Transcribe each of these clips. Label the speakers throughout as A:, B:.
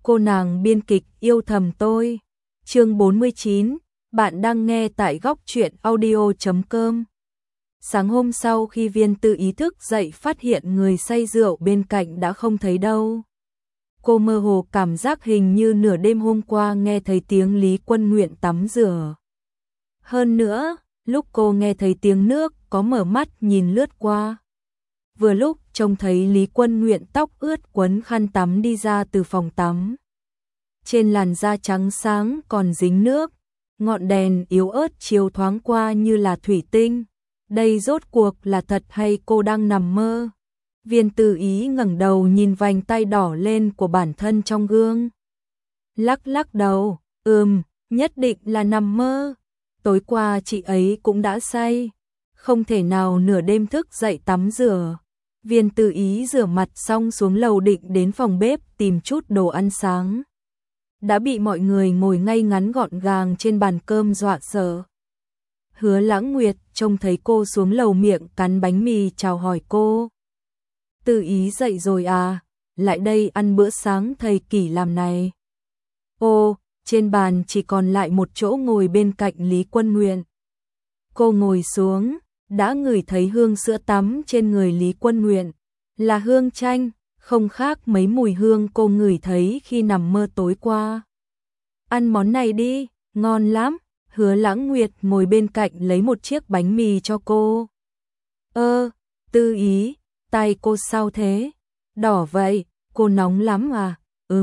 A: cô nàng biên kịch yêu thầm tôi. Chương 49, bạn đang nghe tại góc truyện audio.com. Sáng hôm sau khi Viên Tư ý thức dậy phát hiện người say rượu bên cạnh đã không thấy đâu. Cô mơ hồ cảm giác hình như nửa đêm hôm qua nghe thấy tiếng Lý Quân Nguyện tắm rửa. Hơn nữa, lúc cô nghe thấy tiếng nước có mở mắt nhìn lướt qua. Vừa lúc trông thấy Lý Quân Nguyện tóc ướt quấn khăn tắm đi ra từ phòng tắm. Trên làn da trắng sáng còn dính nước, ngọn đèn yếu ớt chiếu thoáng qua như là thủy tinh. Đây rốt cuộc là thật hay cô đang nằm mơ? Viên Tư ý ngẩng đầu nhìn vành tay đỏ lên của bản thân trong gương. Lắc lắc đầu, nhất định là nằm mơ. Tối qua chị ấy cũng đã say, không thể nào nửa đêm thức dậy tắm rửa. Viên Tư ý rửa mặt xong xuống lầu định đến phòng bếp tìm chút đồ ăn sáng. Đã bị mọi người ngồi ngay ngắn gọn gàng trên bàn cơm dọa sợ. Hứa Lãng Nguyệt trông thấy cô xuống lầu miệng cắn bánh mì chào hỏi cô. Tư ý dậy rồi à, lại đây ăn bữa sáng thầy Kỷ làm này. Ô, trên bàn chỉ còn lại một chỗ ngồi bên cạnh Lý Quân Nguyện. Cô ngồi xuống, đã ngửi thấy hương sữa tắm trên người Lý Quân Nguyện. Là hương chanh, không khác mấy mùi hương cô ngửi thấy khi nằm mơ tối qua. Ăn món này đi, ngon lắm. Hứa Lãng Nguyệt ngồi bên cạnh lấy một chiếc bánh mì cho cô. Tư ý, tay cô sao thế? Đỏ vậy, cô nóng lắm à?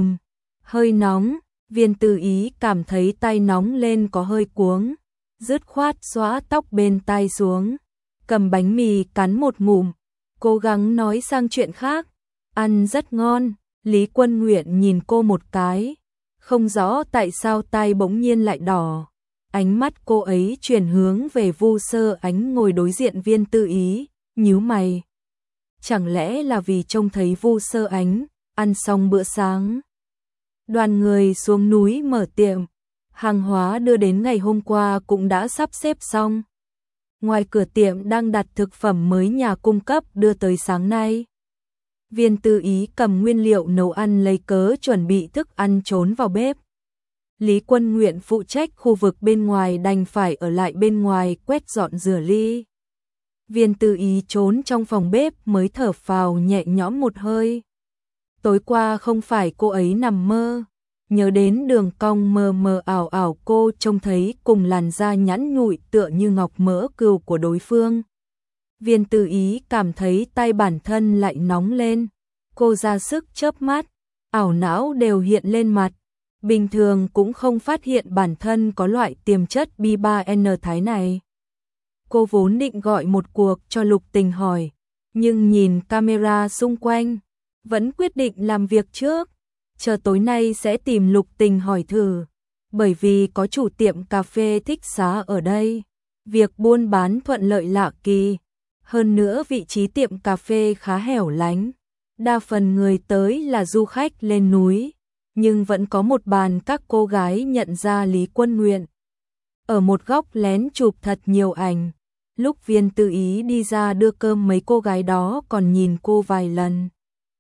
A: Hơi nóng. Viên Tư ý cảm thấy tay nóng lên có hơi cuống, dứt khoát xõa tóc bên tai xuống, cầm bánh mì cắn một ngụm, cố gắng nói sang chuyện khác. Ăn rất ngon. Lý Quân Nguyện nhìn cô một cái, không rõ tại sao tay bỗng nhiên lại đỏ. Ánh mắt cô ấy chuyển hướng về Vu Sơ Ánh ngồi đối diện Viên Tư ý, nhíu mày. Chẳng lẽ là vì trông thấy Vu Sơ Ánh ăn xong bữa sáng? Đoàn người xuống núi mở tiệm, hàng hóa đưa đến ngày hôm qua cũng đã sắp xếp xong. Ngoài cửa tiệm đang đặt thực phẩm mới nhà cung cấp đưa tới sáng nay. Viên Tư ý cầm nguyên liệu nấu ăn lấy cớ chuẩn bị thức ăn trốn vào bếp. Lý Quân Nguyện phụ trách khu vực bên ngoài đành phải ở lại bên ngoài quét dọn rửa ly. Viên Tư ý trốn trong phòng bếp mới thở phào nhẹ nhõm một hơi. Tối qua không phải cô ấy nằm mơ, nhớ đến đường cong mờ mờ ảo ảo cô trông thấy cùng làn da nhẵn nhụi tựa như ngọc mỡ cừu của đối phương. Viên Tư ý cảm thấy tay bản thân lại nóng lên, cô ra sức chớp mắt, ảo não đều hiện lên mặt. Bình thường cũng không phát hiện bản thân có loại tiềm chất B3N thái này. Cô vốn định gọi một cuộc cho Lục Tình hỏi, nhưng nhìn camera xung quanh, vẫn quyết định làm việc trước. Chờ tối nay sẽ tìm Lục Tình hỏi thử, bởi vì có chủ tiệm cà phê thích xá ở đây. Việc buôn bán thuận lợi lạ kỳ. Hơn nữa vị trí tiệm cà phê khá hẻo lánh. Đa phần người tới là du khách lên núi. Nhưng vẫn có một bàn các cô gái nhận ra Lý Quân Nguyện. Ở một góc lén chụp thật nhiều ảnh. Lúc Viên Tư ý đi ra đưa cơm mấy cô gái đó còn nhìn cô vài lần.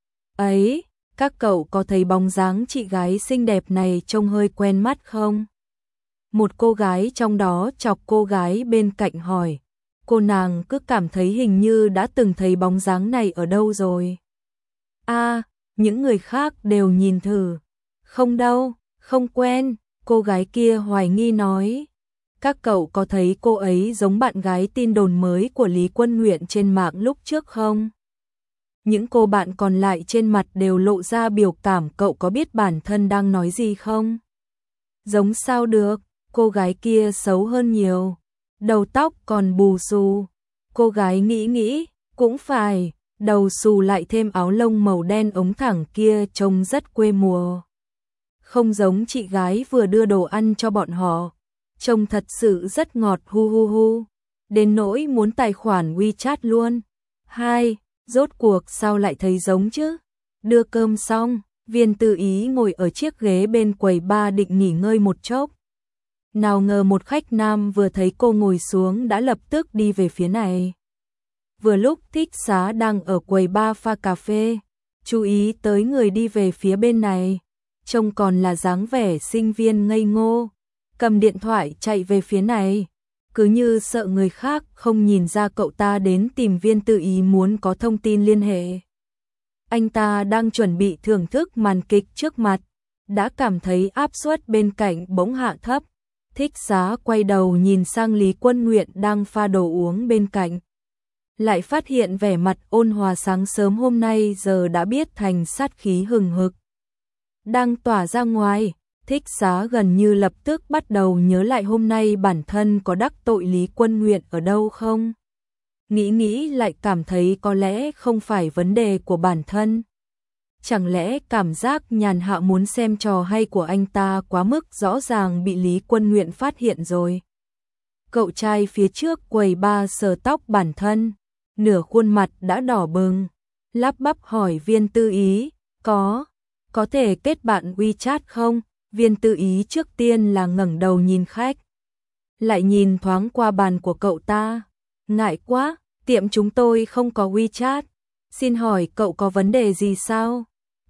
A: Ấy, các cậu có thấy bóng dáng chị gái xinh đẹp này trông hơi quen mắt không? Một cô gái trong đó chọc cô gái bên cạnh hỏi. Cô nàng cứ cảm thấy hình như đã từng thấy bóng dáng này ở đâu rồi. Những người khác đều nhìn thử. Không đâu, không quen, cô gái kia hoài nghi nói. Các cậu có thấy cô ấy giống bạn gái tin đồn mới của Lý Quân Nguyện trên mạng lúc trước không? Những cô bạn còn lại trên mặt đều lộ ra biểu cảm. Cậu có biết bản thân đang nói gì không? Giống sao được, cô gái kia xấu hơn nhiều. Đầu tóc còn bù xù. Cô gái nghĩ, cũng phải, đầu xù lại thêm áo lông màu đen ống thẳng kia trông rất quê mùa. Không giống chị gái vừa đưa đồ ăn cho bọn họ, trông thật sự rất ngọt hu. Đến nỗi muốn tài khoản WeChat luôn. Rốt cuộc sao lại thấy giống chứ? Đưa cơm xong, Viên Tư ý ngồi ở chiếc ghế bên quầy bar định nghỉ ngơi một chốc. Nào ngờ một khách nam vừa thấy cô ngồi xuống đã lập tức đi về phía này. Vừa lúc Thích Xá đang ở quầy bar pha cà phê, chú ý tới người đi về phía bên này. trông còn là dáng vẻ sinh viên ngây ngô, cầm điện thoại chạy về phía này, cứ như sợ người khác không nhìn ra cậu ta đến tìm Viên Tư Ý muốn có thông tin liên hệ. Anh ta đang chuẩn bị thưởng thức màn kịch trước mặt, đã cảm thấy áp suất bên cạnh bỗng hạ thấp. Thích Giá quay đầu nhìn sang Lý Quân Nguyện đang pha đồ uống bên cạnh. Lại phát hiện vẻ mặt ôn hòa sáng sớm hôm nay giờ đã biết thành sát khí hừng hực đang tỏa ra ngoài. Thích Giá gần như lập tức bắt đầu nhớ lại hôm nay bản thân có đắc tội Lý Quân Nguyện ở đâu không. Nghĩ lại cảm thấy có lẽ không phải vấn đề của bản thân. Chẳng lẽ cảm giác Nhàn Hạ muốn xem trò hay của anh ta quá mức rõ ràng bị Lý Quân Nguyện phát hiện rồi. Cậu trai phía trước quầy bar sờ tóc bản thân, nửa khuôn mặt đã đỏ bừng, lắp bắp hỏi Viên Tư Ý, có thể kết bạn WeChat không? Viên Tư Ý trước tiên là ngẩng đầu nhìn khách, lại nhìn thoáng qua bàn của cậu ta. Ngại quá, tiệm chúng tôi không có WeChat. Xin hỏi cậu có vấn đề gì sao?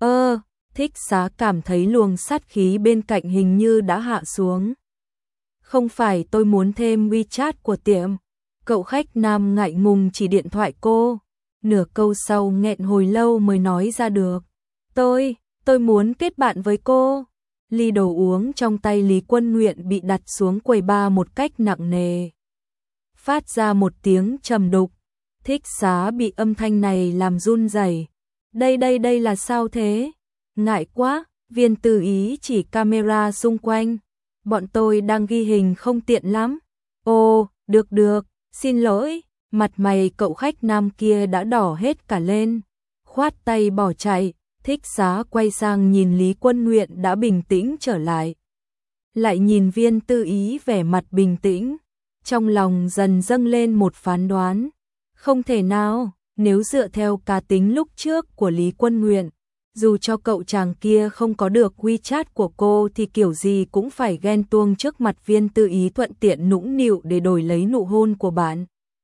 A: Thích Giá cảm thấy luồng sát khí bên cạnh hình như đã hạ xuống. Không phải tôi muốn thêm WeChat của tiệm. Cậu khách nam ngại ngùng chỉ điện thoại cô. Nửa câu sau nghẹn hồi lâu mới nói ra được. Tôi muốn kết bạn với cô. Ly đồ uống trong tay Lý Quân Nguyện bị đặt xuống quầy bar một cách nặng nề, phát ra một tiếng trầm đục. Thích Giá bị âm thanh này làm run rẩy. Đây là sao thế? Ngại quá, Viên Tư Ý chỉ camera xung quanh. Bọn tôi đang ghi hình không tiện lắm. Ồ, được, xin lỗi. Mặt mày cậu khách nam kia đã đỏ hết cả lên, khoát tay bỏ chạy. Thích Giá quay sang nhìn Lý Quân Nguyện đã bình tĩnh trở lại. Lại nhìn Viên Tư Ý vẻ mặt bình tĩnh. Trong lòng dần dâng lên một phán đoán. Không thể nào, nếu dựa theo cá tính lúc trước của Lý Quân Nguyện, dù cho cậu chàng kia không có được WeChat của cô thì kiểu gì cũng phải ghen tuông trước mặt Viên Tư Ý thuận tiện nũng nịu để đổi lấy nụ hôn của bạn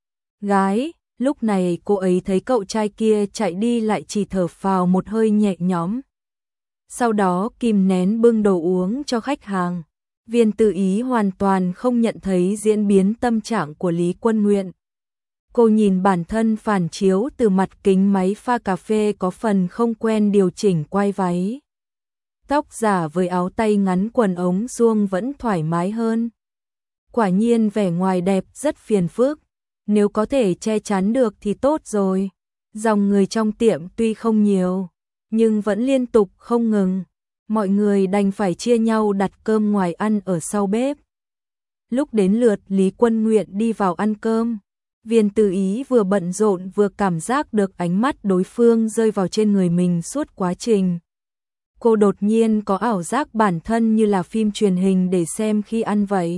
A: gái. Lúc này cô ấy thấy cậu trai kia chạy đi lại chỉ thở phào một hơi nhẹ nhõm. Sau đó kìm nén bưng đồ uống cho khách hàng. Viên Tư Ý hoàn toàn không nhận thấy diễn biến tâm trạng của Lý Quân Nguyện. Cô nhìn bản thân phản chiếu từ mặt kính máy pha cà phê có phần không quen điều chỉnh quai váy. Tóc giả với áo tay ngắn quần ống suông vẫn thoải mái hơn. Quả nhiên vẻ ngoài đẹp rất phiền phức. Nếu có thể che chắn được thì tốt rồi. Dòng người trong tiệm tuy không nhiều, nhưng vẫn liên tục không ngừng. Mọi người đành phải chia nhau đặt cơm ngoài ăn ở sau bếp. Lúc đến lượt Lý Quân Nguyện đi vào ăn cơm, Viên Tư Ý vừa bận rộn vừa cảm giác được ánh mắt đối phương rơi vào trên người mình suốt quá trình. Cô đột nhiên có ảo giác bản thân như là phim truyền hình để xem khi ăn vậy.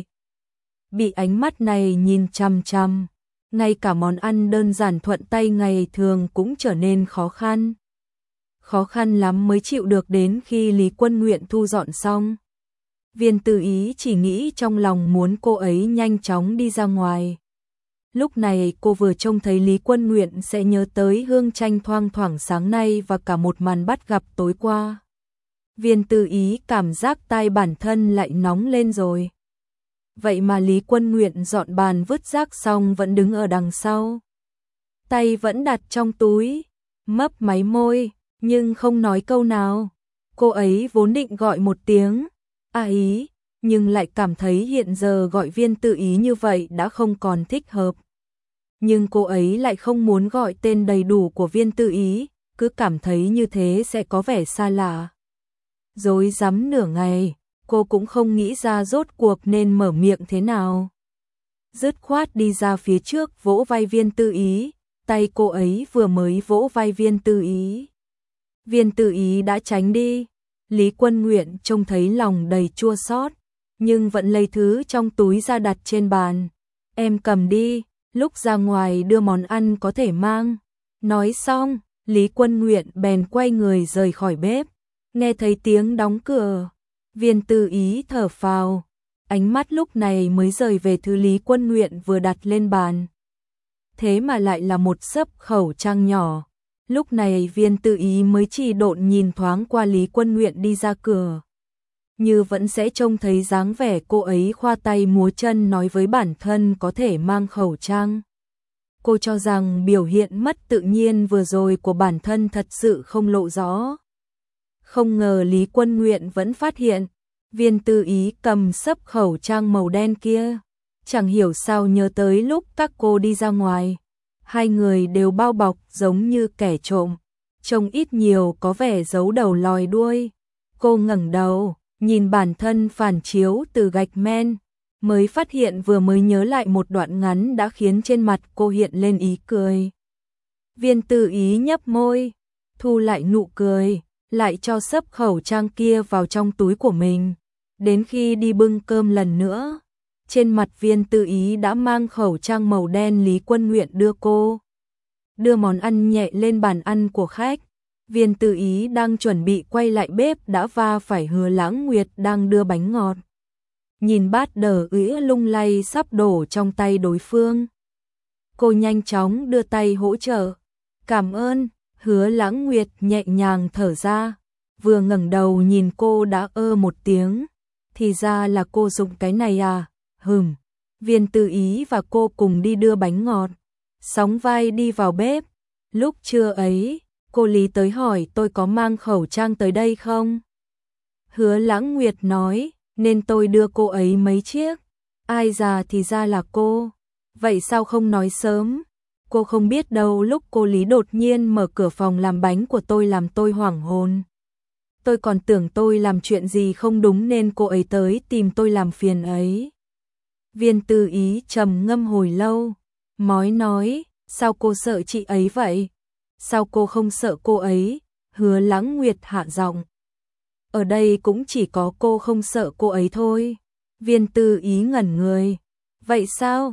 A: Bị ánh mắt này nhìn chằm chằm, ngay cả món ăn đơn giản thuận tay ngày thường cũng trở nên khó khăn. Khó khăn lắm mới chịu được đến khi Lý Quân Nguyện thu dọn xong. Viên Tư Ý chỉ nghĩ trong lòng muốn cô ấy nhanh chóng đi ra ngoài. Lúc này cô vừa trông thấy Lý Quân Nguyện sẽ nhớ tới hương tranh thoang thoảng sáng nay và cả một màn bắt gặp tối qua. Viên Tư Ý cảm giác tai bản thân lại nóng lên rồi. Vậy mà Lý Quân Nguyện dọn bàn vứt rác xong vẫn đứng ở đằng sau. Tay vẫn đặt trong túi, mấp máy môi, nhưng không nói câu nào. Cô ấy vốn định gọi một tiếng Ý, nhưng lại cảm thấy hiện giờ gọi Viên Tư Ý như vậy đã không còn thích hợp. Nhưng cô ấy lại không muốn gọi tên đầy đủ của Viên Tư Ý, cứ cảm thấy như thế sẽ có vẻ xa lạ. Rối rắm nửa ngày, cô cũng không nghĩ ra rốt cuộc nên mở miệng thế nào. Dứt khoát đi ra phía trước vỗ vai Viên Tư Ý, tay cô ấy vừa mới vỗ vai Viên Tư Ý. Viên Tư Ý đã tránh đi. Lý Quân Nguyện trông thấy lòng đầy chua xót, nhưng vẫn lấy thứ trong túi ra đặt trên bàn. Em cầm đi, lúc ra ngoài đưa món ăn có thể mang. Nói xong, Lý Quân Nguyện bèn quay người rời khỏi bếp. Nghe thấy tiếng đóng cửa, Viên Tư Ý thở phào, ánh mắt lúc này mới rời về thứ Lý Quân Nguyện vừa đặt lên bàn. Thế mà lại là một xấp khẩu trang nhỏ. Lúc này Viên Tư Ý mới chỉ độn nhìn thoáng qua Lý Quân Nguyện đi ra cửa. như vẫn sẽ trông thấy dáng vẻ cô ấy khoa tay múa chân nói với bản thân có thể mang khẩu trang. Cô cho rằng biểu hiện mất tự nhiên vừa rồi của bản thân thật sự không lộ rõ. Không ngờ Lý Quân Nguyện vẫn phát hiện, Viên Tư Ý cầm sấp khẩu trang màu đen kia. Chẳng hiểu sao nhớ tới lúc các cô đi ra ngoài. Hai người đều bao bọc giống như kẻ trộm. Trông ít nhiều có vẻ giấu đầu lòi đuôi. Cô ngẩng đầu, nhìn bản thân phản chiếu từ gạch men. Mới phát hiện vừa mới nhớ lại một đoạn ngắn đã khiến trên mặt cô hiện lên ý cười. Viên Tư Ý nhấp môi, thu lại nụ cười, lại cho sấp khẩu trang kia vào trong túi của mình. Đến khi đi bưng cơm lần nữa, trên mặt Viên Tư Ý đã mang khẩu trang màu đen Lý Quân Nguyện đưa cô. Đưa món ăn nhẹ lên bàn ăn của khách. Viên Tư Ý đang chuẩn bị quay lại bếp đã va phải Hứa Lãng Nguyệt đang đưa bánh ngọt. Nhìn bát đờ ứ lung lay sắp đổ trong tay đối phương. Cô nhanh chóng đưa tay hỗ trợ. Cảm ơn, Hứa Lãng Nguyệt nhẹ nhàng thở ra. Vừa ngẩng đầu nhìn cô đã một tiếng. Thì ra là cô dùng cái này à? Viên Tư Ý và cô cùng đi đưa bánh ngọt. Sóng vai đi vào bếp. Lúc trưa ấy, cô Lý tới hỏi tôi có mang khẩu trang tới đây không? Hứa Lãng Nguyệt nói, nên tôi đưa cô ấy mấy chiếc. Ai già thì ra là cô. Vậy sao không nói sớm? Cô không biết đâu, lúc cô Lý đột nhiên mở cửa phòng làm bánh của tôi làm tôi hoảng hồn. Tôi còn tưởng tôi làm chuyện gì không đúng nên cô ấy tới tìm tôi làm phiền ấy. Viên Tư Ý trầm ngâm hồi lâu, mói nói, sao cô sợ chị ấy vậy? Sao cô không sợ cô ấy? Hứa Lãng Nguyệt hạ giọng. Ở đây cũng chỉ có cô không sợ cô ấy thôi. Viên Tư Ý ngẩn người. Vậy sao?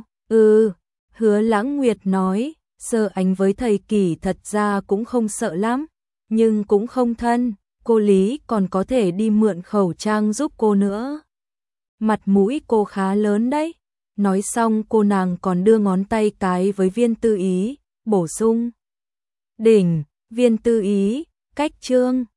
A: Hứa Lãng Nguyệt nói, Sơ Ánh với thầy Kỷ thật ra cũng không sợ lắm, nhưng cũng không thân. Cô Lý còn có thể đi mượn khẩu trang giúp cô nữa. Mặt mũi cô khá lớn đấy. Nói xong cô nàng còn đưa ngón tay cái với Viên Tư Ý, bổ sung. Đỉnh, Viên Tư Ý, cách trương.